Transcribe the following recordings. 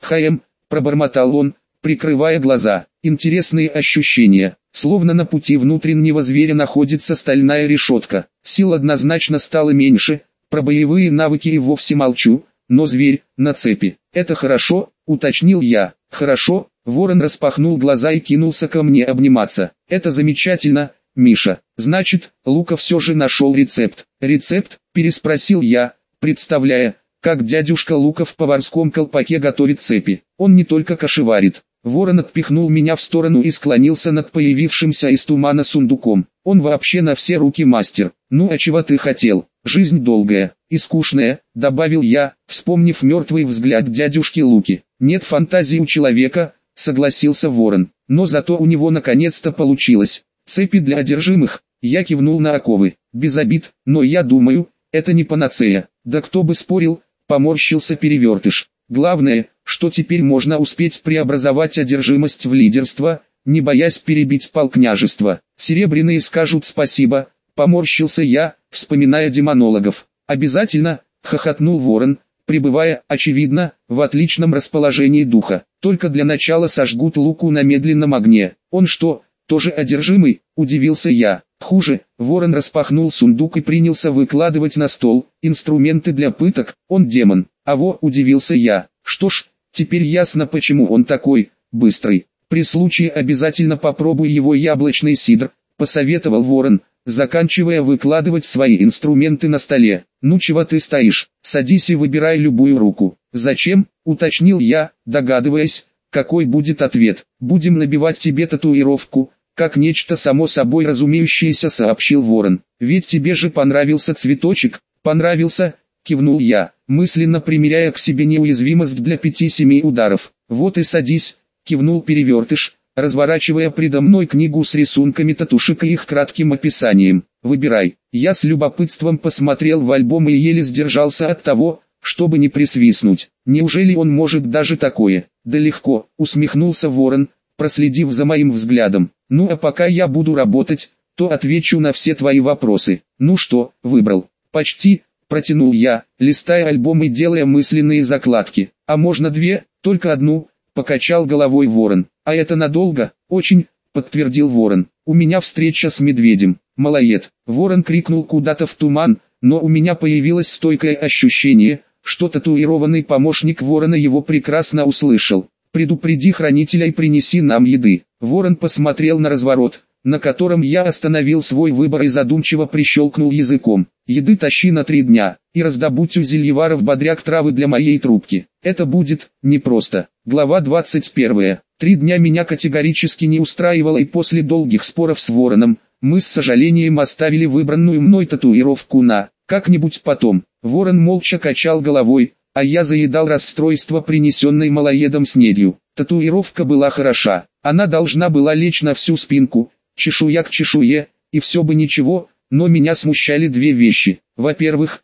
пробормотал он, прикрывая глаза. Интересные ощущения, словно на пути внутреннего зверя находится стальная решетка. Сил однозначно стало меньше, про боевые навыки и вовсе молчу, но зверь на цепи. Это хорошо, уточнил я. Хорошо, ворон распахнул глаза и кинулся ко мне обниматься. Это замечательно, Миша. Значит, Лука все же нашел рецепт. Рецепт? Переспросил я, представляя, как дядюшка Лука в поварском колпаке готовит цепи. Он не только кашеварит. Ворон отпихнул меня в сторону и склонился над появившимся из тумана сундуком. Он вообще на все руки мастер. Ну а чего ты хотел? Жизнь долгая и скучная, добавил я, вспомнив мертвый взгляд дядюшки Луки. Нет фантазии у человека, согласился ворон. Но зато у него наконец-то получилось. Цепи для одержимых. Я кивнул на оковы. Без обид, но я думаю, это не панацея. Да кто бы спорил, поморщился Перевертыш. Главное, что теперь можно успеть преобразовать одержимость в лидерство, не боясь перебить полкняжества. Серебряные скажут спасибо, поморщился я, вспоминая демонологов. Обязательно, хохотнул ворон, пребывая, очевидно, в отличном расположении духа. Только для начала сожгут Луку на медленном огне. Он что, тоже одержимый? Удивился я. Хуже, ворон распахнул сундук и принялся выкладывать на стол инструменты для пыток. Он демон. Удивился я. Что ж, теперь ясно, почему он такой быстрый. При случае обязательно попробуй его яблочный сидр, посоветовал ворон, заканчивая выкладывать свои инструменты на столе. Ну чего ты стоишь, садись и выбирай любую руку. Зачем, уточнил я, догадываясь, какой будет ответ. Будем набивать тебе татуировку, как нечто само собой разумеющееся, сообщил ворон. Ведь тебе же понравился цветочек. Понравился, кивнул я, мысленно примеряя к себе неуязвимость для 5-7 ударов. Вот и садись, кивнул Перевертыш, разворачивая предо мной книгу с рисунками татушек и их кратким описанием. Выбирай. Я с любопытством посмотрел в альбом и еле сдержался от того, чтобы не присвистнуть. Неужели он может даже такое? Да легко, усмехнулся ворон, проследив за моим взглядом. Ну а пока я буду работать, то отвечу на все твои вопросы. Ну что, выбрал? Почти, протянул я, листая альбом и делая мысленные закладки. А можно две? Только одну, покачал головой ворон. А это надолго? Очень, подтвердил ворон. У меня встреча с медведем. Малоед. Ворон крикнул куда-то в туман, но у меня появилось стойкое ощущение, что татуированный помощник ворона его прекрасно услышал. Предупреди хранителя и принеси нам еды. Ворон посмотрел на разворот, на котором я остановил свой выбор и задумчиво прищелкнул языком. Еды тащи на 3 дня, и раздобудь у зельеваров бодряк травы для моей трубки. Это будет непросто. Глава 21. 3 дня меня категорически не устраивало, и после долгих споров с вороном, мы с сожалением оставили выбранную мной татуировку на как-нибудь потом. Ворон молча качал головой, а я заедал расстройство, принесенной малоедом снедью. Татуировка была хороша, она должна была лечь на всю спинку, чешуя к чешуе, и все бы ничего, но меня смущали две вещи. Во-первых,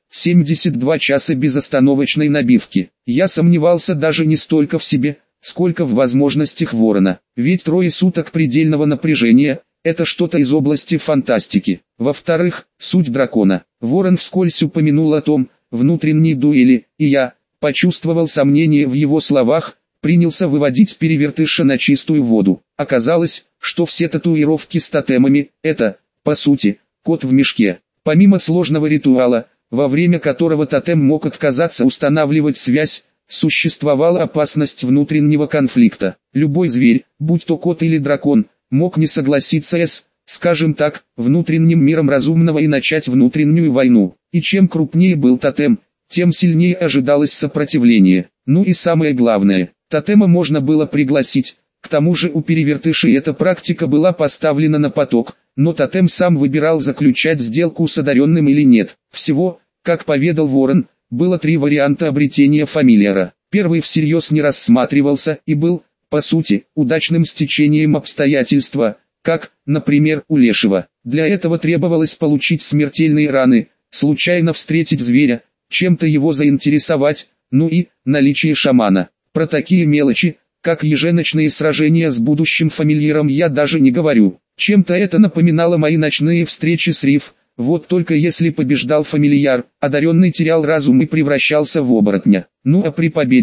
72 часа безостановочной набивки. Я сомневался даже не столько в себе, сколько в возможностях ворона, ведь 3 суток предельного напряжения – это что-то из области фантастики. Во-вторых, суть дракона. Ворон вскользь упомянул о том, внутренней дуэли, и я, почувствовал сомнение в его словах, принялся выводить Перевертыша на чистую воду. Оказалось, что все татуировки с тотемами – это, по сути, кот в мешке. Помимо сложного ритуала, во время которого тотем мог отказаться устанавливать связь, существовала опасность внутреннего конфликта. Любой зверь, будь то кот или дракон, мог не согласиться с, скажем так, внутренним миром разумного и начать внутреннюю войну. И чем крупнее был тотем, тем сильнее ожидалось сопротивление. Ну и самое главное, тотема можно было пригласить. К тому же у Перевертышей эта практика была поставлена на поток, но тотем сам выбирал, заключать сделку с одаренным или нет. Всего, как поведал ворон, было 3 варианта обретения фамильяра. Первый всерьез не рассматривался и был, по сути, удачным стечением обстоятельства, как, например, у лешего. Для этого требовалось получить смертельные раны, случайно встретить зверя, чем-то его заинтересовать, ну и наличие шамана. Про такие мелочи, как еженочные сражения с будущим фамильяром, я даже не говорю. Чем-то это напоминало мои ночные встречи с Риф. Вот только если побеждал фамильяр, одаренный терял разум и превращался в оборотня. Ну а при победе,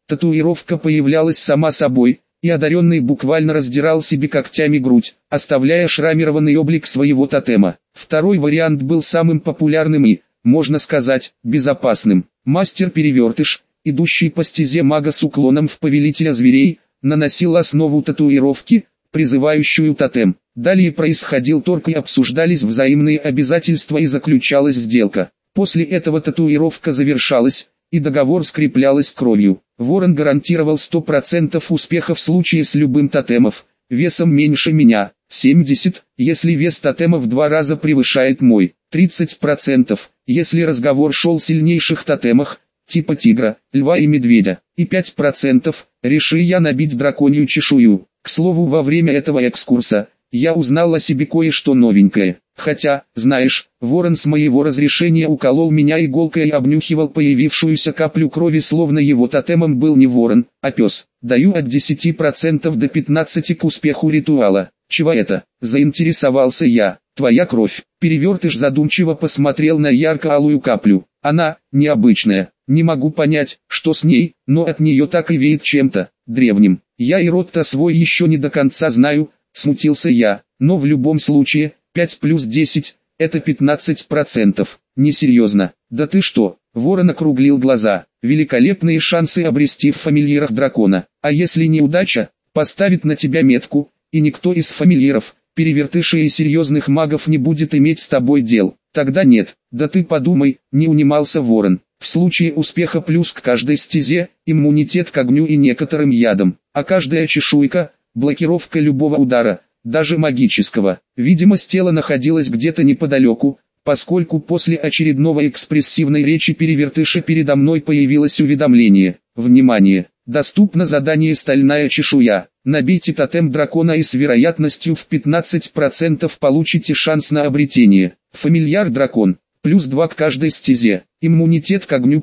Татуировка появлялась сама собой, и одаренный буквально раздирал себе когтями грудь, оставляя шрамированный облик своего тотема. Второй вариант был самым популярным и, можно сказать, безопасным. Мастер-перевертыш, идущий по стезе мага с уклоном в повелителя зверей, наносил основу татуировки, призывающую тотем. Далее происходил торг и обсуждались взаимные обязательства и заключалась сделка. После этого татуировка завершалась, и договор скреплялась кровью. Ворон гарантировал 100% успеха в случае с любым тотемом, весом меньше меня, 70, если вес тотема в 2 раза превышает мой, 30%, если разговор шел о сильнейших тотемах, типа тигра, льва и медведя, и 5%, реши я набить драконью чешую. К слову, во время этого экскурса, я узнал о себе кое-что новенькое. Хотя, знаешь, ворон с моего разрешения уколол меня иголкой и обнюхивал появившуюся каплю крови, словно его тотемом был не ворон, а пес. Даю от 10% до 15% к успеху ритуала. Чего это? Заинтересовался я. Твоя кровь. Перевертыш задумчиво посмотрел на ярко-алую каплю. Она, необычная. Не могу понять, что с ней, но от нее так и веет чем-то древним. Я и род-то свой еще не до конца знаю, смутился я, но в любом случае, 5 плюс 10, это 15%. Несерьезно. Да ты что? Ворон округлил глаза. Великолепные шансы обрести в фамильярах дракона. А если неудача, поставит на тебя метку, и никто из фамильяров, перевертышей и серьезных магов не будет иметь с тобой дел. Тогда нет. Да ты подумай, не унимался ворон. В случае успеха плюс к каждой стезе, иммунитет к огню и некоторым ядам, а каждая чешуйка – блокировка любого удара, даже магического. Видимость тела находилась где-то неподалеку, поскольку после очередного экспрессивной речи перевертыша передо мной появилось уведомление. Внимание! Доступно задание «Стальная чешуя». Набейте тотем дракона и с вероятностью в 15% получите шанс на обретение. Фамильяр дракон. Плюс 2 к каждой стезе. Иммунитет к огню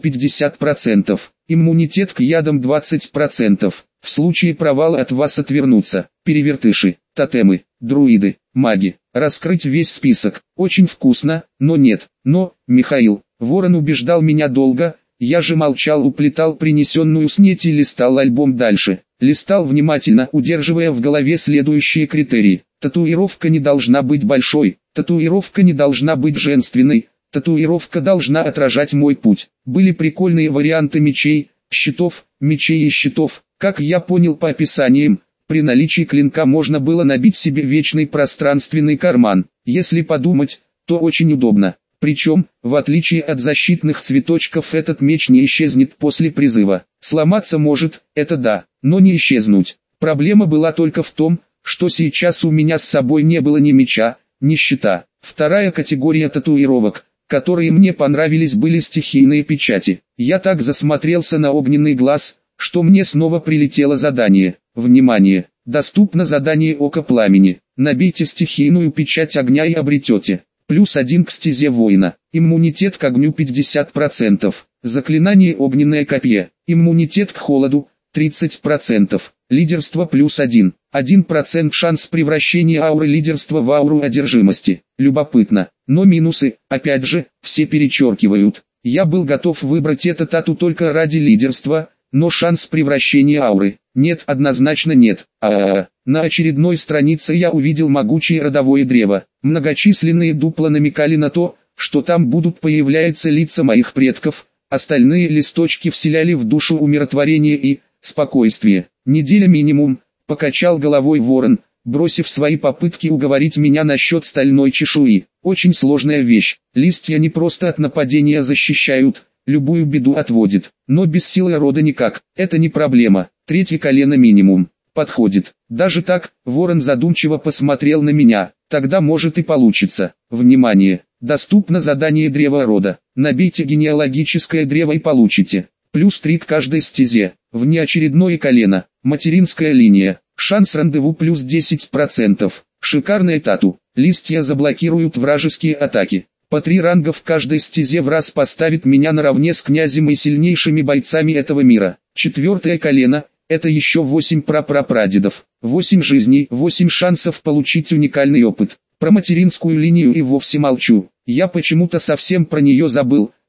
50%. Иммунитет к ядам 20%. В случае провала от вас отвернутся. Перевертыши, тотемы, друиды, маги. Раскрыть весь список. Очень вкусно, но нет. Но, Михаил, ворон убеждал меня долго. Я же молчал, уплетал принесенную снеть и листал альбом дальше. Листал внимательно, удерживая в голове следующие критерии. Татуировка не должна быть большой. Татуировка не должна быть женственной. Татуировка должна отражать мой путь. Были прикольные варианты мечей, щитов, мечей и щитов. Как я понял по описаниям, при наличии клинка можно было набить себе вечный пространственный карман. Если подумать, то очень удобно. Причем, в отличие от защитных цветочков, этот меч не исчезнет после призыва. Сломаться может, это да, но не исчезнуть. Проблема была только в том, что сейчас у меня с собой не было ни меча, ни щита. Вторая категория татуировок, которые мне понравились, были стихийные печати. Я так засмотрелся на огненный глаз, что мне снова прилетело задание. Внимание! Доступно задание Око Пламени. Набейте стихийную печать огня и обретете. Плюс 1 к стезе воина. Иммунитет к огню 50%. Заклинание огненное копье. Иммунитет к холоду 30%. Лидерство плюс 1. 1% шанс превращения ауры лидерства в ауру одержимости. Любопытно. Но минусы, опять же, все перечеркивают. Я был готов выбрать это тату только ради лидерства, но шанс превращения ауры. Нет, однозначно нет. На очередной странице я увидел могучее родовое древо. Многочисленные дупла намекали на то, что там будут появляться лица моих предков. Остальные листочки вселяли в душу умиротворение и спокойствие. Неделя минимум, покачал головой ворон, бросив свои попытки уговорить меня насчет стальной чешуи. Очень сложная вещь. Листья не просто от нападения защищают, любую беду отводит, но без силы рода никак. Это не проблема. 3 колено минимум. Подходит. Даже так, ворон задумчиво посмотрел на меня. Тогда может и получится. Внимание! Доступно задание древа рода. Набейте генеалогическое древо и получите. Плюс 3 к каждой стезе. Внеочередное колено. Материнская линия. Шанс рандеву плюс 10%. Шикарная тату. Листья заблокируют вражеские атаки. По 3 ранга в каждой стезе в раз поставит меня наравне с князем и сильнейшими бойцами этого мира. 4 колено. Это еще 8 прапрапрадедов, 8 жизней, 8 шансов получить уникальный опыт. Про материнскую линию и вовсе молчу. Я почему-то совсем про нее забыл.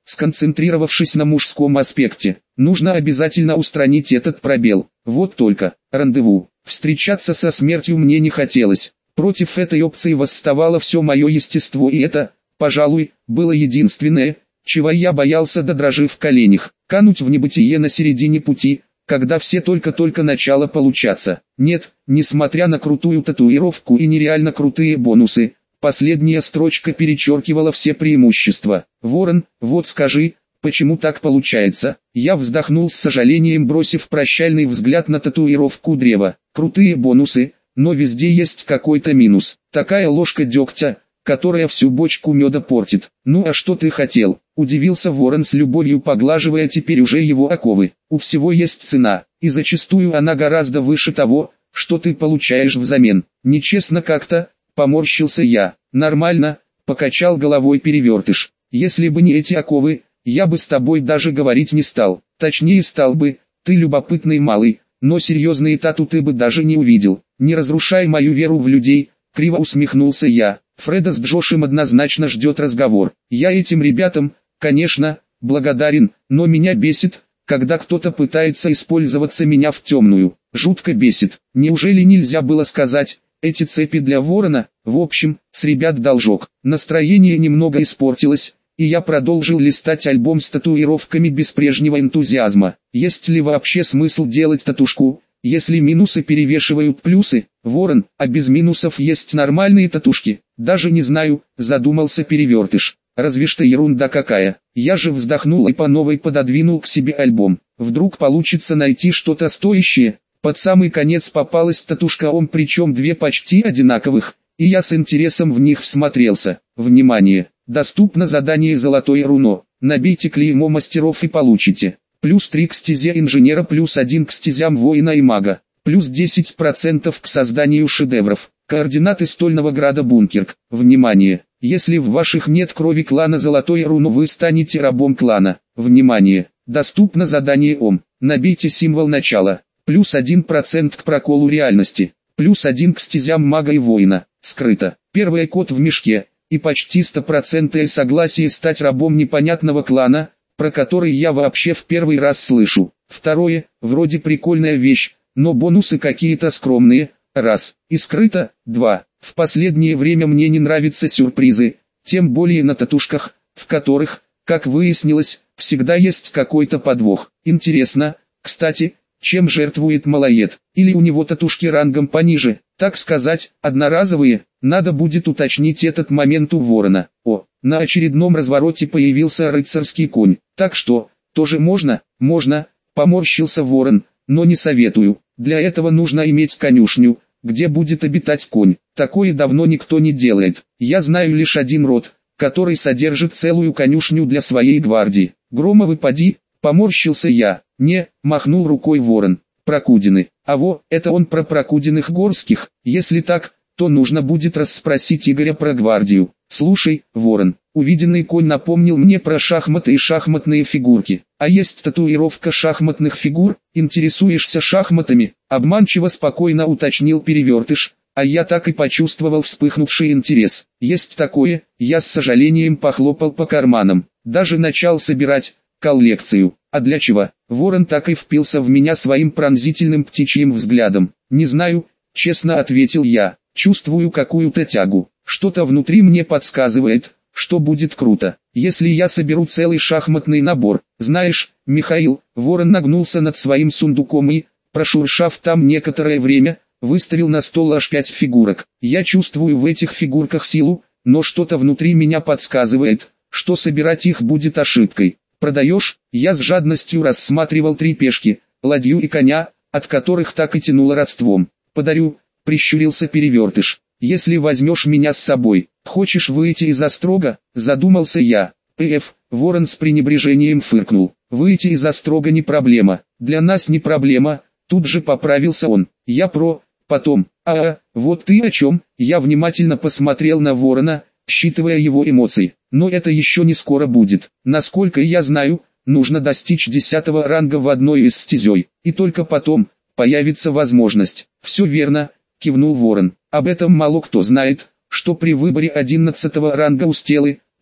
сконцентрировавшись на мужском аспекте. Нужно обязательно устранить этот пробел. Вот только, рандеву. Встречаться со смертью мне не хотелось. Против этой опции восставало все мое естество, и это, пожалуй, было единственное, чего я боялся до дрожи в коленях. Кануть в небытие на середине пути, когда все только-только начало получаться. Нет, несмотря на крутую татуировку и нереально крутые бонусы, последняя строчка перечеркивала все преимущества. Ворон, вот скажи, почему так получается? Я вздохнул с сожалением, бросив прощальный взгляд на татуировку древа. Крутые бонусы, но везде есть какой-то минус. Такая ложка дегтя, которая всю бочку меда портит. Ну а что ты хотел? Удивился ворон с любовью, поглаживая теперь уже его оковы. У всего есть цена, и зачастую она гораздо выше того, что ты получаешь взамен. Нечестно как-то, поморщился я. Нормально, покачал головой перевертыш. Если бы не эти оковы, я бы с тобой даже говорить не стал. Точнее стал бы, ты любопытный малый, но серьезные тату ты бы даже не увидел. Не разрушай мою веру в людей, криво усмехнулся я. Фреда с Джошем однозначно ждет разговор. Я этим ребятам, конечно, благодарен, но меня бесит, когда кто-то пытается использоваться меня в темную. Жутко бесит. Неужели нельзя было сказать, эти цепи для ворона? В общем, с ребят должок. Настроение немного испортилось, и я продолжил листать альбом с татуировками без прежнего энтузиазма. Есть ли вообще смысл делать татушку, если минусы перевешивают плюсы? Ворон, а без минусов есть нормальные татушки? Даже не знаю, задумался перевертыш. Разве что ерунда какая. Я же вздохнул и по новой пододвинул к себе альбом. Вдруг получится найти что-то стоящее. Под самый конец попалась татушка причем две почти одинаковых, и я с интересом в них всмотрелся. Внимание! Доступно задание «Золотое руно». Набейте клеймо мастеров и получите. Плюс 3 к стезе инженера, плюс 1 к стезям воина и мага. Плюс 10% к созданию шедевров. Координаты Стольного Града Бункерк. Внимание! Если в ваших нет крови клана Золотое руно, вы станете рабом клана. Внимание! Доступно задание Набейте символ начала. Плюс 1% к проколу реальности. Плюс 1 к стезям мага и воина. Скрыто. Первый кот в мешке. И почти 100% согласие стать рабом непонятного клана, про который я вообще в первый раз слышу. Второе, вроде прикольная вещь, но бонусы какие-то скромные, раз. И скрыто, два. В последнее время мне не нравятся сюрпризы, тем более на татушках, в которых, как выяснилось, всегда есть какой-то подвох. Интересно, кстати, чем жертвует малоед? Или у него татушки рангом пониже, так сказать, одноразовые? Надо будет уточнить этот момент у ворона. На очередном развороте появился рыцарский конь. Так что, тоже можно? Можно, поморщился ворон, но не советую. Для этого нужно иметь конюшню, где будет обитать конь. Такое давно никто не делает. Я знаю лишь один род, который содержит целую конюшню для своей гвардии. Громовы поди, поморщился я. Не, махнул рукой ворон. Прокудины. Это он про Прокудиных горских. Если так, то нужно будет расспросить Игоря про гвардию. Слушай, ворон, увиденный конь напомнил мне про шахматы и шахматные фигурки. А есть татуировка шахматных фигур? Интересуешься шахматами? Обманчиво спокойно уточнил перевертыш, а я так и почувствовал вспыхнувший интерес. Есть такое, я с сожалением похлопал по карманам. Даже начал собирать коллекцию. А для чего? Ворон так и впился в меня своим пронзительным птичьим взглядом. Не знаю, честно ответил я. Чувствую какую-то тягу. Что-то внутри мне подсказывает, что будет круто, если я соберу целый шахматный набор. Знаешь, Михаил, ворон нагнулся над своим сундуком и, прошуршав там некоторое время, выставил на стол аж 5 фигурок. Я чувствую в этих фигурках силу, но что-то внутри меня подсказывает, что собирать их будет ошибкой. Продаешь? Я с жадностью рассматривал 3 пешки, ладью и коня, от которых так и тянуло родством. Подарю, прищурился перевертыш. Если возьмешь меня с собой, хочешь выйти из острога? Задумался я. Ворон с пренебрежением фыркнул. Выйти из острога не проблема, для нас не проблема, тут же поправился он. Я потом. Вот ты о чем? Я внимательно посмотрел на ворона, считывая его эмоции. Но это еще не скоро будет. Насколько я знаю, нужно достичь 10-го ранга в одной из стезей, и только потом появится возможность. Все верно, кивнул ворон. Об этом мало кто знает, что при выборе 11-го ранга у стелы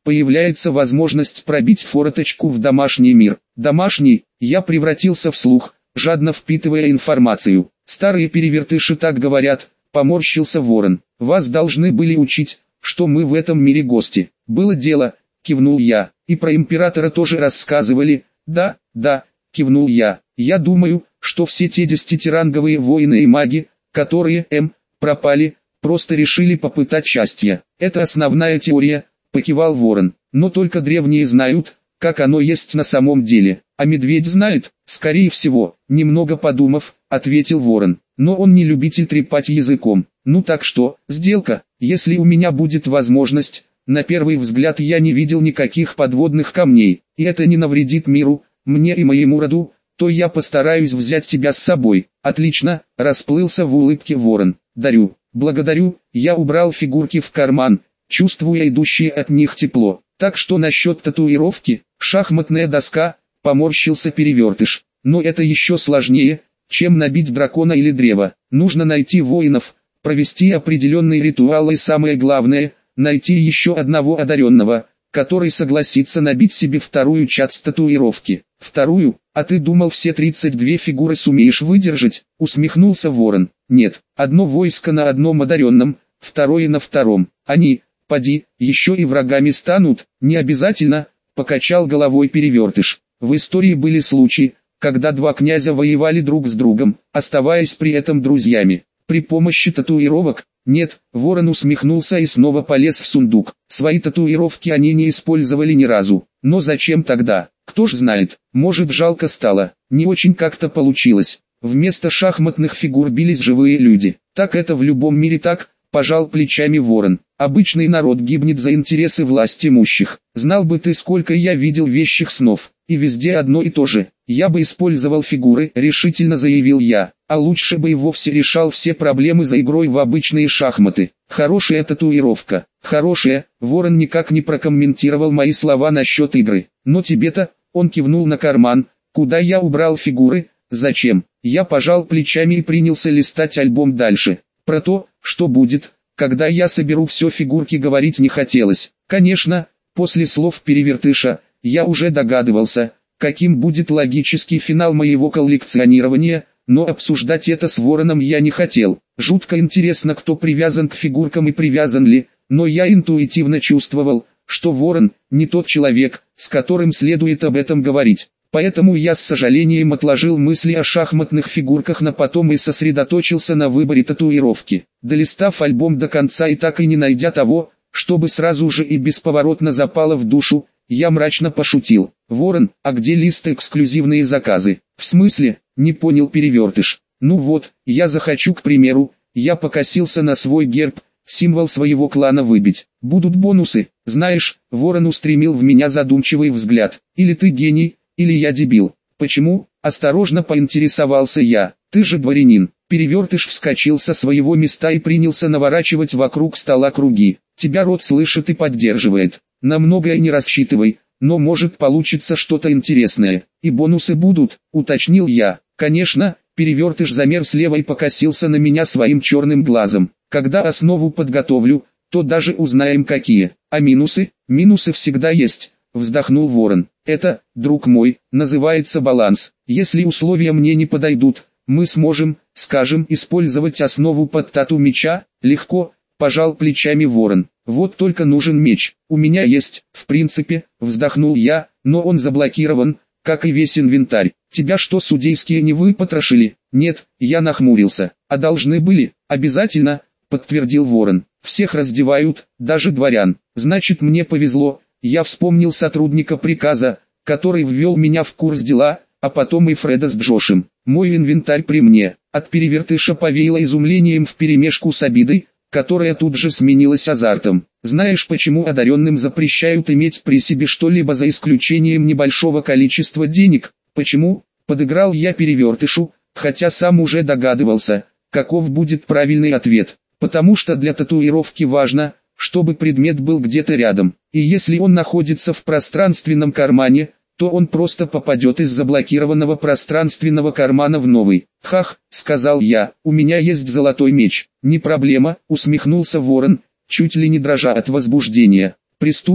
появляется возможность пробить форточку в домашний мир. Домашний, я превратился в слух, жадно впитывая информацию. Старые перевертыши так говорят, поморщился ворон. Вас должны были учить, что мы в этом мире гости. Было дело, кивнул я. И про императора тоже рассказывали. Да, кивнул я. Я думаю, что все те десятиранговые воины и маги, которые, пропали, просто решили попытать счастье. Это основная теория, покивал ворон. Но только древние знают, как оно есть на самом деле. А медведь знает, скорее всего, немного подумав, ответил ворон. Но он не любитель трепать языком. Ну так что, сделка, если у меня будет возможность. На первый взгляд я не видел никаких подводных камней, и это не навредит миру, мне и моему роду, то я постараюсь взять тебя с собой. Отлично, расплылся в улыбке ворон. Дарю, благодарю, я убрал фигурки в карман, чувствуя идущее от них тепло. Так что насчет татуировки, шахматная доска, поморщился перевертыш. Но это еще сложнее, чем набить дракона или древо. Нужно найти воинов, провести определенный ритуал и самое главное, найти еще одного одаренного, который согласится набить себе вторую часть татуировки. Вторую, а ты думал все 32 фигуры сумеешь выдержать? Усмехнулся ворон. Нет, одно войско на одном одаренном, второе на втором. Они, поди, еще и врагами станут, не обязательно, покачал головой перевертыш. В истории были случаи, когда два князя воевали друг с другом, оставаясь при этом друзьями. При помощи татуировок? Нет, ворон усмехнулся и снова полез в сундук. Свои татуировки они не использовали ни разу. Но зачем тогда? Кто ж знает, может жалко стало. Не очень как-то получилось. Вместо шахматных фигур бились живые люди. Так это в любом мире так, пожал плечами ворон. Обычный народ гибнет за интересы власть имущих. Знал бы ты, сколько я видел вещих снов. И везде одно и то же. Я бы использовал фигуры, решительно заявил я. А лучше бы и вовсе решал все проблемы за игрой в обычные шахматы. Хорошая татуировка. Хорошая, ворон никак не прокомментировал мои слова насчет игры. Но тебе-то, он кивнул на карман, куда я убрал фигуры, зачем? Я пожал плечами и принялся листать альбом дальше. Про то, что будет, когда я соберу все фигурки, говорить не хотелось. Конечно, после слов перевертыша, я уже догадывался, каким будет логический финал моего коллекционирования, но обсуждать это с вороном я не хотел. Жутко интересно, кто привязан к фигуркам и привязан ли, но я интуитивно чувствовал, что ворон не тот человек, с которым следует об этом говорить. Поэтому я с сожалением отложил мысли о шахматных фигурках на потом и сосредоточился на выборе татуировки. Долистав альбом до конца и так и не найдя того, чтобы сразу же и бесповоротно запало в душу, я мрачно пошутил. «Ворон, а где лист эксклюзивные заказы?» «В смысле?» — не понял перевертыш. «Ну вот, я захочу, к примеру, я покосился на свой герб, символ своего клана выбить. Будут бонусы, знаешь?» Ворон устремил в меня задумчивый взгляд. «Или ты гений, или я дебил». «Почему?» — осторожно поинтересовался я. «Ты же дворянин». Перевертыш вскочил со своего места и принялся наворачивать вокруг стола круги. «Тебя род слышит и поддерживает. На многое не рассчитывай, но может получиться что-то интересное. И бонусы будут», — уточнил я. «Конечно». Перевертыш замер слева и покосился на меня своим черным глазом. «Когда основу подготовлю, то даже узнаем какие. А минусы? Минусы всегда есть», — вздохнул ворон. «Это, друг мой, называется баланс. Если условия мне не подойдут, мы сможем, скажем, использовать основу под тату меча. Легко», — пожал плечами ворон. «Вот только нужен меч. У меня есть, в принципе», — вздохнул я, «но он заблокирован, как и весь инвентарь. Тебя что, судейские не выпотрошили?» «Нет», — я нахмурился. «А должны были?» «Обязательно», — подтвердил ворон. «Всех раздевают, даже дворян. Значит, мне повезло». Я вспомнил сотрудника приказа, который ввел меня в курс дела, а потом и Фреда с Джошем. Мой инвентарь при мне. От перевертыша повеяло изумлением вперемешку с обидой, которая тут же сменилась азартом. «Знаешь, почему одаренным запрещают иметь при себе что-либо за исключением небольшого количества денег?» «Почему?» — подыграл я перевертышу, хотя сам уже догадывался, каков будет правильный ответ. «Потому что для татуировки важно, чтобы предмет был где-то рядом, и если он находится в пространственном кармане, то он просто попадет из заблокированного пространственного кармана в новый». «Хах», — сказал я, — «у меня есть золотой меч». «Не проблема», — усмехнулся ворон, чуть ли не дрожа от возбуждения. «Приступим».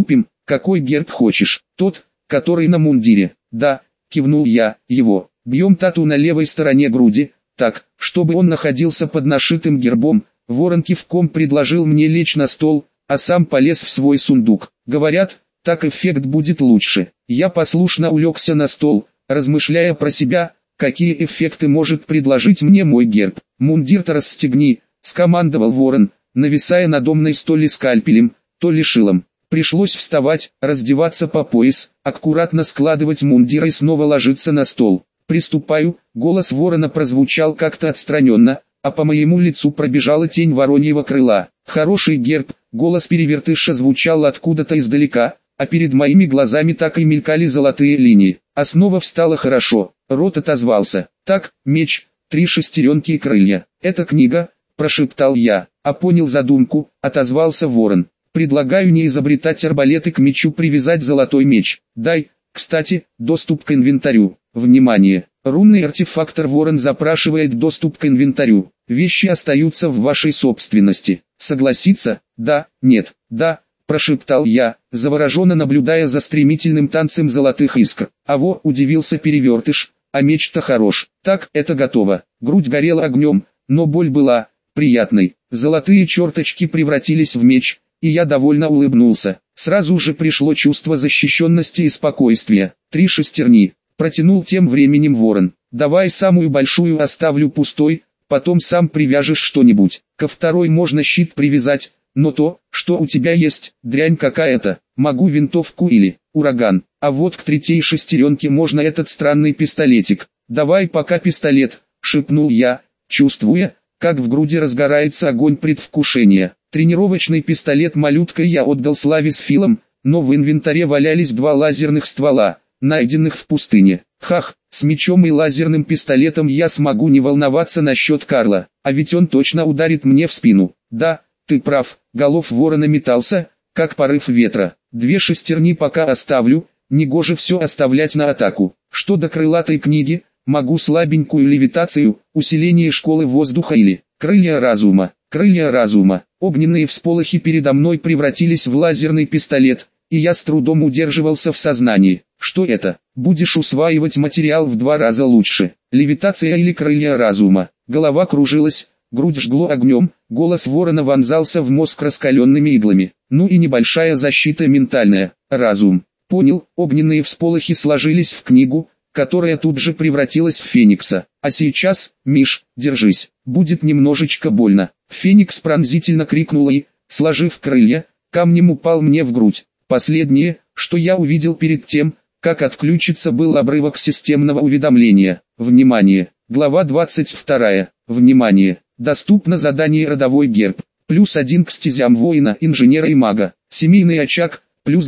какой герб хочешь? Тот, который на мундире. Да, кивнул я, его. Бьем тату на левой стороне груди, так, чтобы он находился под нашитым гербом. Ворон кивком предложил мне лечь на стол, а сам полез в свой сундук. Говорят, так эффект будет лучше. Я послушно улегся на стол, размышляя про себя, какие эффекты может предложить мне мой герб. «Мундир-то расстегни», — скомандовал ворон, нависая надо мной то ли скальпелем, то ли шилом. Пришлось вставать, раздеваться по пояс, аккуратно складывать мундир и снова ложиться на стол. «Приступаю», — голос ворона прозвучал как-то отстраненно, а по моему лицу пробежала тень вороньего крыла. «Хороший герб», — голос перевертыша звучал откуда-то издалека, а перед моими глазами так и мелькали золотые линии. Основа встала хорошо, рот отозвался. «Так, меч, 3 шестеренки и крылья. Это книга», — прошептал я. «А понял задумку», — отозвался ворон. «Предлагаю не изобретать арбалеты к мечу, привязать золотой меч. Дай, кстати, доступ к инвентарю. Внимание! Рунный артефактор Ворон запрашивает доступ к инвентарю. Вещи остаются в вашей собственности. Согласиться? Да, нет, да», — прошептал я, завороженно наблюдая за стремительным танцем золотых искр. «Аво», — удивился перевертыш, — «а меч-то хорош». «Так, это готово». Грудь горела огнем, но боль была приятной. Золотые черточки превратились в меч, и я довольно улыбнулся. Сразу же пришло чувство защищенности и спокойствия. 3 шестерни. Протянул тем временем ворон. «Давай самую большую оставлю пустой, потом сам привяжешь что-нибудь. Ко второй можно щит привязать, но то, что у тебя есть, дрянь какая-то. Могу винтовку или ураган. А вот к третьей шестеренке можно этот странный пистолетик. Давай пока пистолет», — шепнул я, чувствуя, как в груди разгорается огонь предвкушения. Тренировочный пистолет малюткой я отдал Славе с Филом, но в инвентаре валялись 2 лазерных ствола, найденных в пустыне. Хах, с мечом и лазерным пистолетом я смогу не волноваться насчет Карла, а ведь он точно ударит мне в спину. Да, ты прав, голов ворона метался, как порыв ветра. 2 шестерни пока оставлю, негоже все оставлять на атаку. Что до крылатой книги, могу слабенькую левитацию, усиление школы воздуха или крылья разума. Крылья разума. Огненные всполохи передо мной превратились в лазерный пистолет, и я с трудом удерживался в сознании. Что это? Будешь усваивать материал в 2 раза лучше. Левитация или крылья разума. Голова кружилась, грудь жгло огнем, голос ворона вонзался в мозг раскаленными иглами. Ну и небольшая защита ментальная. Разум. Понял, огненные всполохи сложились в книгу, которая тут же превратилась в феникса. А сейчас, Миш, держись, будет немножечко больно. Феникс пронзительно крикнул и, сложив крылья, камнем упал мне в грудь. Последнее, что я увидел перед тем, как отключиться, был обрывок системного уведомления. Внимание! Глава 22. Внимание! Доступно задание «Родовой герб». +1 к стезям воина, инженера и мага. Семейный очаг,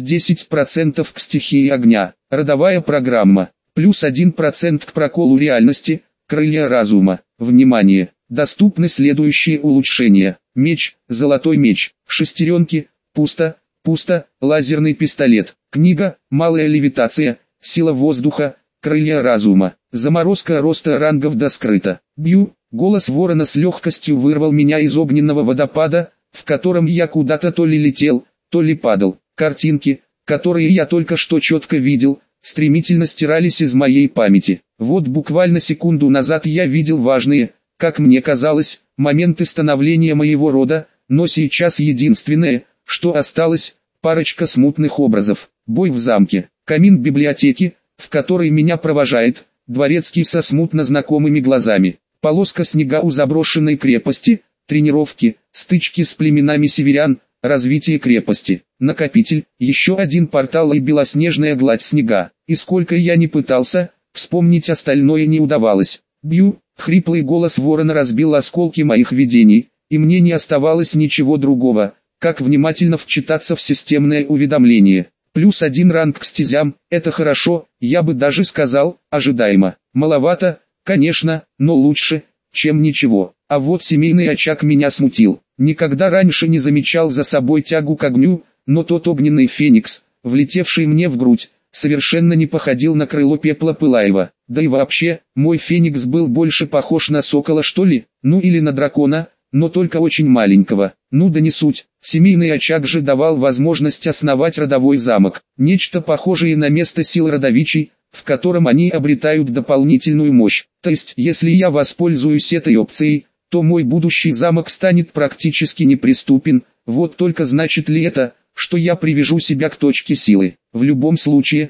+10% к стихии огня. Родовая программа. +1% к проколу реальности, крылья разума. Внимание! Доступны следующие улучшения. Меч, золотой меч, шестеренки, пусто, пусто, лазерный пистолет. Книга, малая левитация, сила воздуха, крылья разума. Заморозка роста рангов до скрыта. Бью, голос ворона с легкостью вырвал меня из огненного водопада, в котором я куда-то то ли летел, то ли падал. Картинки, которые я только что четко видел, стремительно стирались из моей памяти. Вот буквально секунду назад я видел важные, как мне казалось, моменты становления моего рода, но сейчас единственное, что осталось, парочка смутных образов. Бой в замке, камин библиотеки, в которой меня провожает дворецкий со смутно знакомыми глазами, полоска снега у заброшенной крепости, тренировки, стычки с племенами северян, развитие крепости, накопитель, еще один портал и белоснежная гладь снега. И сколько я ни пытался, вспомнить остальное не удавалось. Бью, хриплый голос ворона разбил осколки моих видений, и мне не оставалось ничего другого, как внимательно вчитаться в системное уведомление. +1 ранг к стезям, это хорошо, я бы даже сказал, ожидаемо. Маловато, конечно, но лучше, чем ничего. А вот семейный очаг меня смутил. Никогда раньше не замечал за собой тягу к огню, но тот огненный феникс, влетевший мне в грудь, совершенно не походил на крыло пепла пылаева. Да и вообще, мой феникс был больше похож на сокола, что ли, ну или на дракона, но только очень маленького. Ну да не суть, семейный очаг же давал возможность основать родовой замок, нечто похожее на место сил родовичей, в котором они обретают дополнительную мощь. То есть, если я воспользуюсь этой опцией, то мой будущий замок станет практически неприступен. Вот только значит ли это, что я привяжу себя к точке силы? В любом случае,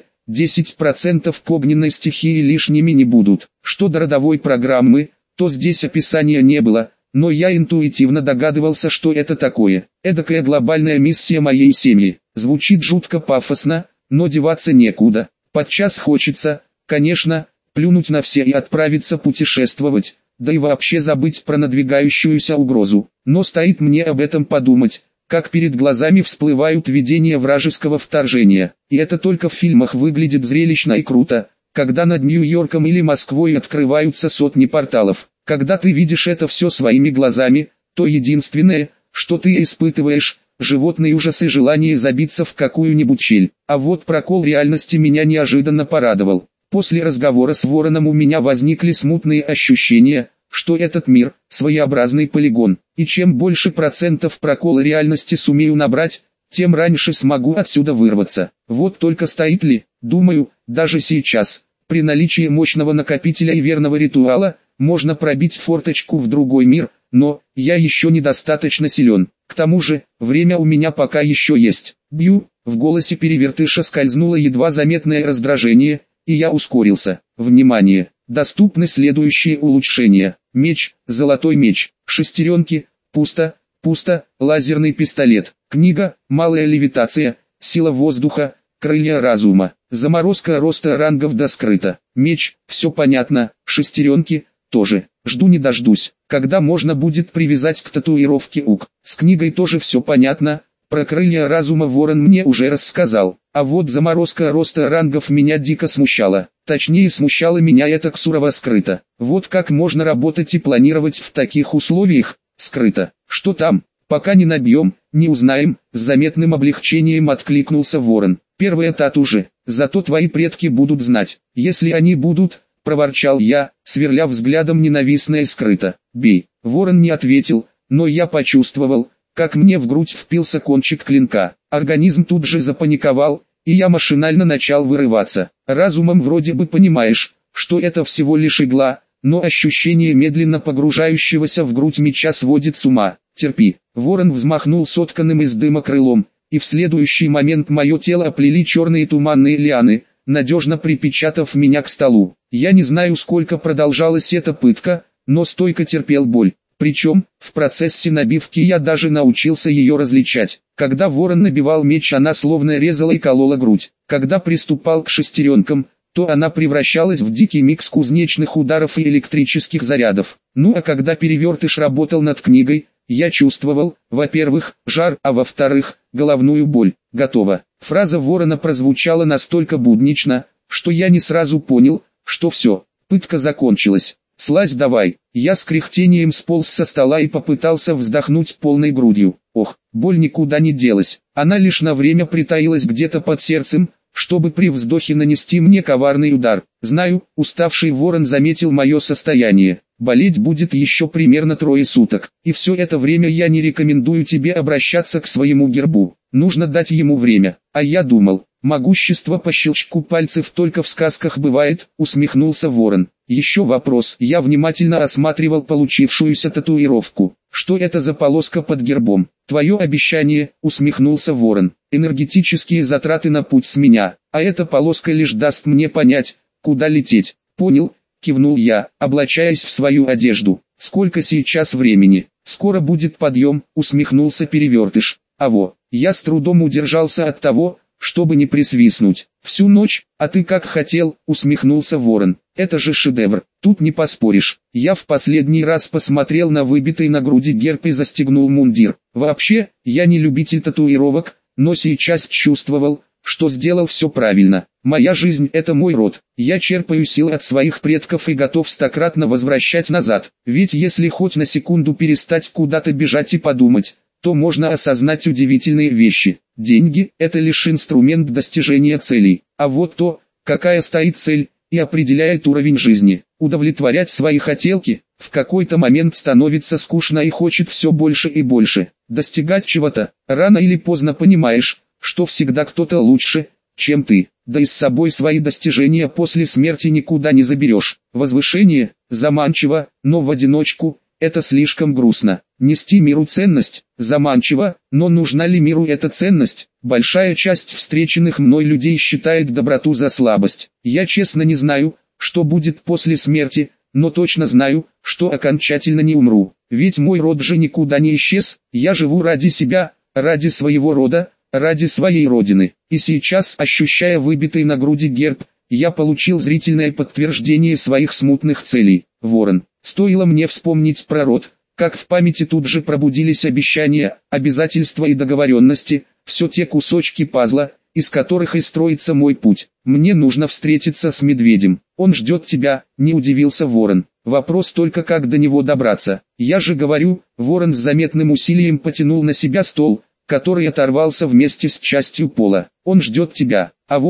10% к огненной стихии лишними не будут. Что до родовой программы, то здесь описания не было, но я интуитивно догадывался, что это такое. Эдакая глобальная миссия моей семьи. Звучит жутко пафосно, но деваться некуда. Подчас хочется, конечно, плюнуть на все и отправиться путешествовать, да и вообще забыть про надвигающуюся угрозу. Но стоит мне об этом подумать, как перед глазами всплывают видения вражеского вторжения. И это только в фильмах выглядит зрелищно и круто, когда над Нью-Йорком или Москвой открываются сотни порталов. Когда ты видишь это все своими глазами, то единственное, что ты испытываешь, животный ужас и желание забиться в какую-нибудь щель. А вот прокол реальности меня неожиданно порадовал. После разговора с Вороном у меня возникли смутные ощущения, что этот мир – своеобразный полигон, и чем больше процентов прокола реальности сумею набрать, тем раньше смогу отсюда вырваться. Вот только стоит ли, думаю, даже сейчас, при наличии мощного накопителя и верного ритуала, можно пробить форточку в другой мир, но я еще недостаточно силен. К тому же, время у меня пока еще есть. Бью, в голосе перевертыша скользнуло едва заметное раздражение, и я ускорился. Внимание! Доступны следующие улучшения. Меч, золотой меч, шестеренки, пусто, лазерный пистолет. Книга, малая левитация, сила воздуха, крылья разума. Заморозка роста рангов до скрыта. Меч, все понятно, шестеренки, тоже. Жду не дождусь, когда можно будет привязать к татуировке УК. С книгой тоже все понятно, про крылья разума Ворон мне уже рассказал. А вот заморозка роста рангов меня дико смущала. Точнее, смущало меня это сурово скрыто. Вот как можно работать и планировать в таких условиях, скрыто. Что там? Пока не набьем, не узнаем. С заметным облегчением откликнулся Ворон. Первый тату же, зато твои предки будут знать. Если они будут, проворчал я, сверля взглядом ненавистное скрыто. Бей. Ворон не ответил, но я почувствовал, как мне в грудь впился кончик клинка. Организм тут же запаниковал, и я машинально начал вырываться. Разумом вроде бы понимаешь, что это всего лишь игла, но ощущение медленно погружающегося в грудь меча сводит с ума. Терпи. Ворон взмахнул сотканным из дыма крылом, и в следующий момент мое тело оплели черные туманные лианы, надежно припечатав меня к столу. Я не знаю, сколько продолжалась эта пытка, но стойко терпел боль. Причем, в процессе набивки я даже научился ее различать. Когда Ворон набивал меч, она словно резала и колола грудь. Когда приступал к шестеренкам, то она превращалась в дикий микс кузнечных ударов и электрических зарядов. Ну а когда перевертыш работал над книгой, я чувствовал, во-первых, жар, а во-вторых, головную боль. Готово. Фраза Ворона прозвучала настолько буднично, что я не сразу понял, что все, пытка закончилась. «Слазь давай!» Я с кряхтением сполз со стола и попытался вздохнуть полной грудью. Ох, боль никуда не делась, она лишь на время притаилась где-то под сердцем, чтобы при вздохе нанести мне коварный удар. Знаю, уставший Ворон заметил мое состояние. Болеть будет еще примерно 3 суток, и все это время я не рекомендую тебе обращаться к своему гербу. Нужно дать ему время. А я думал, могущество по щелчку пальцев только в сказках бывает, усмехнулся Ворон. Еще вопрос. Я внимательно осматривал получившуюся татуировку. Что это за полоска под гербом? Твое обещание, усмехнулся Ворон. Энергетические затраты на путь с меня, а эта полоска лишь даст мне понять, куда лететь. Понял, кивнул я, облачаясь в свою одежду. Сколько сейчас времени? Скоро будет подъем, усмехнулся перевертыш. Аво, я с трудом удержался от того, чтобы не присвистнуть. Всю ночь, а ты как хотел, усмехнулся Ворон. Это же шедевр, тут не поспоришь. Я в последний раз посмотрел на выбитый на груди герб и застегнул мундир. Вообще, я не любитель татуировок, но сейчас чувствовал, что сделал все правильно. Моя жизнь – это мой род. Я черпаю силы от своих предков и готов стократно возвращать назад. Ведь если хоть на секунду перестать куда-то бежать и подумать, то можно осознать удивительные вещи. Деньги – это лишь инструмент достижения целей. А вот то, какая стоит цель, и определяет уровень жизни. Удовлетворять свои хотелки в какой-то момент становится скучно и хочет все больше и больше. Достигать чего-то, рано или поздно понимаешь, что всегда кто-то лучше, чем ты. Да и с собой свои достижения после смерти никуда не заберешь. Возвышение заманчиво, но в одиночку это слишком грустно. Нести миру ценность заманчиво, но нужна ли миру эта ценность? Большая часть встреченных мной людей считает доброту за слабость. Я честно не знаю, что будет после смерти, но точно знаю, что окончательно не умру. Ведь мой род же никуда не исчез, я живу ради себя, ради своего рода, ради своей родины. И сейчас, ощущая выбитый на груди герб, я получил зрительное подтверждение своих смутных целей. Ворон. Стоило мне вспомнить про род, как в памяти тут же пробудились обещания, обязательства и договоренности, все те кусочки пазла, из которых и строится мой путь. Мне нужно встретиться с медведем. Он ждет тебя, не удивился ворон. Вопрос только как до него добраться. Я же говорю, ворон с заметным усилием потянул на себя стол, который оторвался вместе с частью пола. Он ждет тебя.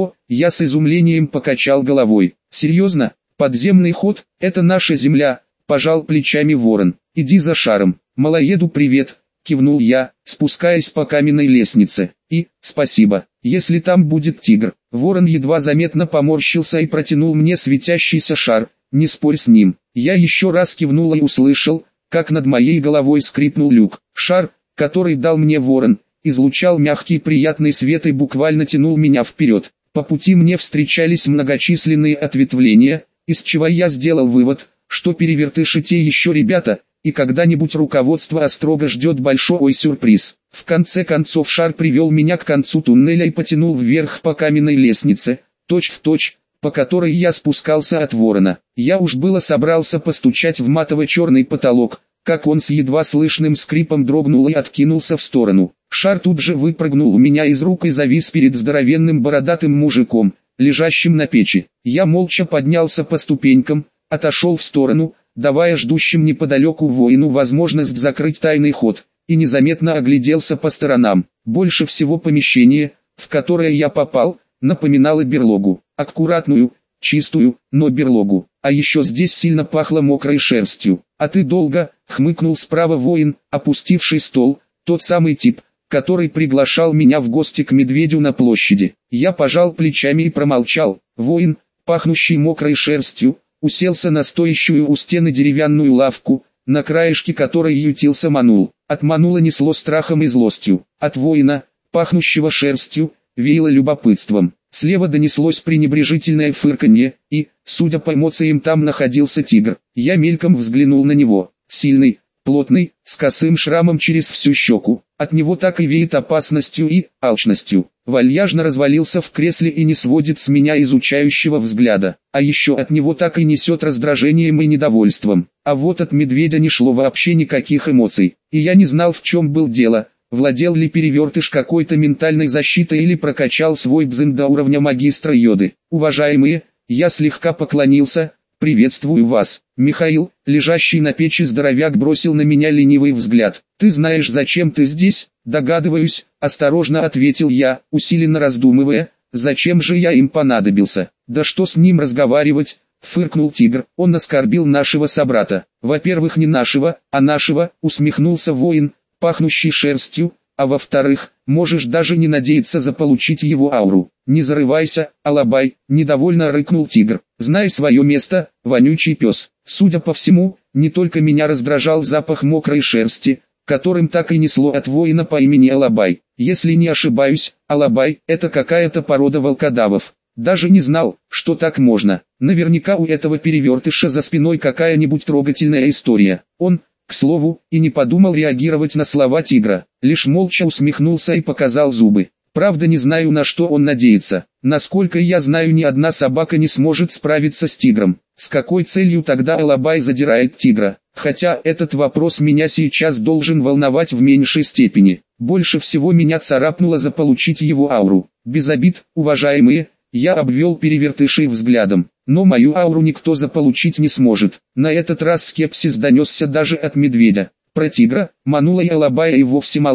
Я с изумлением покачал головой. Серьезно? Подземный ход, это наша земля, пожал плечами ворон. Иди за шаром. Малоеду привет, кивнул я, спускаясь по каменной лестнице. И, спасибо, если там будет тигр. Ворон едва заметно поморщился и протянул мне светящийся шар, не спорь с ним. Я еще раз кивнул и услышал, как над моей головой скрипнул люк. Шар, который дал мне ворон, излучал мягкий приятный свет и буквально тянул меня вперед. По пути мне встречались многочисленные ответвления, из чего я сделал вывод, что перевертыши те еще ребята, и когда-нибудь руководство Острога ждет большой сюрприз. В конце концов шар привел меня к концу туннеля и потянул вверх по каменной лестнице, точь в точь, по которой я спускался от ворона. Я уж было собрался постучать в матово-черный потолок, как он с едва слышным скрипом дрогнул и откинулся в сторону. Шар тут же выпрыгнул у меня из рук и завис перед здоровенным бородатым мужиком, лежащим на печи. Я молча поднялся по ступенькам, отошел в сторону, давая ждущим неподалеку воину возможность закрыть тайный ход, и незаметно огляделся по сторонам. Больше всего помещение, в которое я попал, напоминало берлогу. Аккуратную, чистую, но берлогу. А еще здесь сильно пахло мокрой шерстью. «А ты долго?» — хмыкнул справа воин, опустивший стол, тот самый тип, который приглашал меня в гости к медведю на площади. Я пожал плечами и промолчал. Воин, пахнущий мокрой шерстью, уселся на стоящую у стены деревянную лавку, на краешке которой ютился Манул. От Манула несло страхом и злостью. От воина, пахнущего шерстью, веяло любопытством. Слева донеслось пренебрежительное фырканье, и, судя по эмоциям, там находился тигр. Я мельком взглянул на него. Сильный, плотный, с косым шрамом через всю щеку. От него так и веет опасностью и алчностью. Вальяжно развалился в кресле и не сводит с меня изучающего взгляда. А еще от него так и несет раздражением и недовольством. А вот от медведя не шло вообще никаких эмоций. И я не знал, в чем было дело. Владел ли перевертыш какой-то ментальной защитой или прокачал свой бзен до уровня магистра йоды. Уважаемые, я слегка поклонился. «Приветствую вас, Михаил», лежащий на печи здоровяк бросил на меня ленивый взгляд. «Ты знаешь, зачем ты здесь?» «Догадываюсь», осторожно ответил я, усиленно раздумывая, зачем же я им понадобился. «Да что с ним разговаривать?» фыркнул тигр. «Он оскорбил нашего собрата». «Во-первых, не нашего, а нашего», усмехнулся воин, пахнущий шерстью, «а во-вторых, можешь даже не надеяться заполучить его ауру». «Не зарывайся, Алабай», недовольно рыкнул тигр. «Знай свое место, вонючий пес». Судя по всему, не только меня раздражал запах мокрой шерсти, которым так и несло от воина по имени Алабай. Если не ошибаюсь, Алабай – это какая-то порода волкодавов. Даже не знал, что так можно. Наверняка у этого перевертыша за спиной какая-нибудь трогательная история. Он, к слову, и не подумал реагировать на слова тигра, лишь молча усмехнулся и показал зубы. Правда, не знаю, на что он надеется. Насколько я знаю, ни одна собака не сможет справиться с тигром. С какой целью тогда Алабай задирает тигра? Хотя этот вопрос меня сейчас должен волновать в меньшей степени. Больше всего меня царапнуло заполучить его ауру. Без обид, уважаемые, я обвел перевертышей взглядом. Но мою ауру никто заполучить не сможет. На этот раз скепсис донесся даже от медведя. Про тигра, Манула и Алабая и вовсе молчу.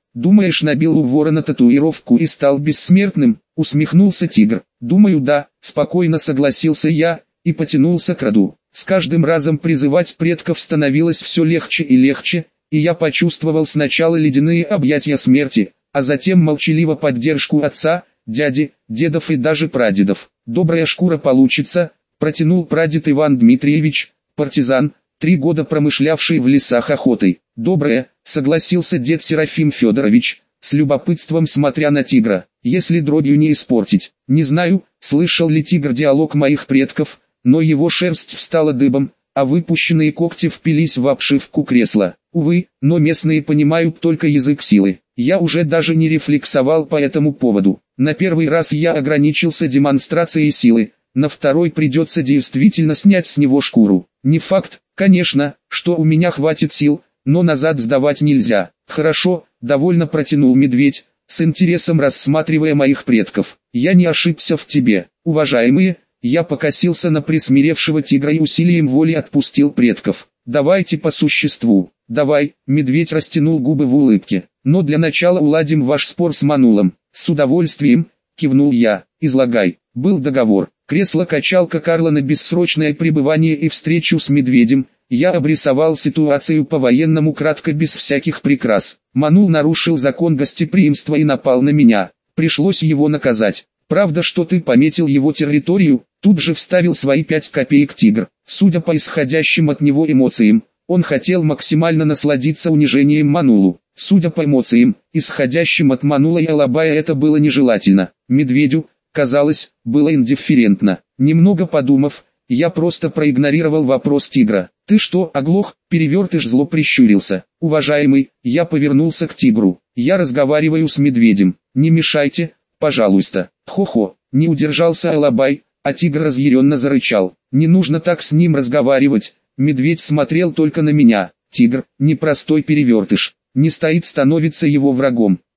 Думаешь, набил у ворона татуировку и стал бессмертным? Усмехнулся тигр. Думаю, да, спокойно согласился я и потянулся к роду. С каждым разом призывать предков становилось все легче и легче, и я почувствовал сначала ледяные объятия смерти, а затем молчаливо поддержку отца, дяди, дедов и даже прадедов. «Добрая шкура получится», — протянул прадед Иван Дмитриевич, партизан, 3 года промышлявший в лесах охотой. «Добрая», — согласился дед Серафим Федорович, с любопытством смотря на тигра, «если дробью не испортить». Не знаю, слышал ли тигр диалог моих предков, но его шерсть встала дыбом, а выпущенные когти впились в обшивку кресла. Увы, но местные понимают только язык силы. Я уже даже не рефлексовал по этому поводу. На первый раз я ограничился демонстрацией силы, на второй придется действительно снять с него шкуру. Не факт, конечно, что у меня хватит сил, но назад сдавать нельзя. Хорошо, довольно протянул медведь, с интересом рассматривая моих предков. Я не ошибся в тебе, уважаемые. Я покосился на присмиревшего тигра и усилием воли отпустил предков. Давайте по существу. Давай, медведь растянул губы в улыбке. Но для начала уладим ваш спор с Манулом. С удовольствием, кивнул я. Излагай. Был договор. Кресло-качалка Карла на бессрочное пребывание и встречу с медведем. Я обрисовал ситуацию по-военному кратко без всяких прикрас. Манул нарушил закон гостеприимства и напал на меня. Пришлось его наказать. Правда, что ты пометил его территорию? Тут же вставил свои 5 копеек тигр. Судя по исходящим от него эмоциям, он хотел максимально насладиться унижением Манулу. Судя по эмоциям, исходящим от Манула и Алабая, это было нежелательно. Медведю, казалось, было индифферентно. Немного подумав, я просто проигнорировал вопрос тигра. «Ты что, оглох?» Перевертыш зло прищурился. «Уважаемый», я повернулся к тигру. «Я разговариваю с медведем. Не мешайте, пожалуйста». «Хо-хо», не удержался Алабай, а тигр разъяренно зарычал. «Не нужно так с ним разговаривать». Медведь смотрел только на меня. Тигр, непростой перевертыш, не стоит становится его врагом.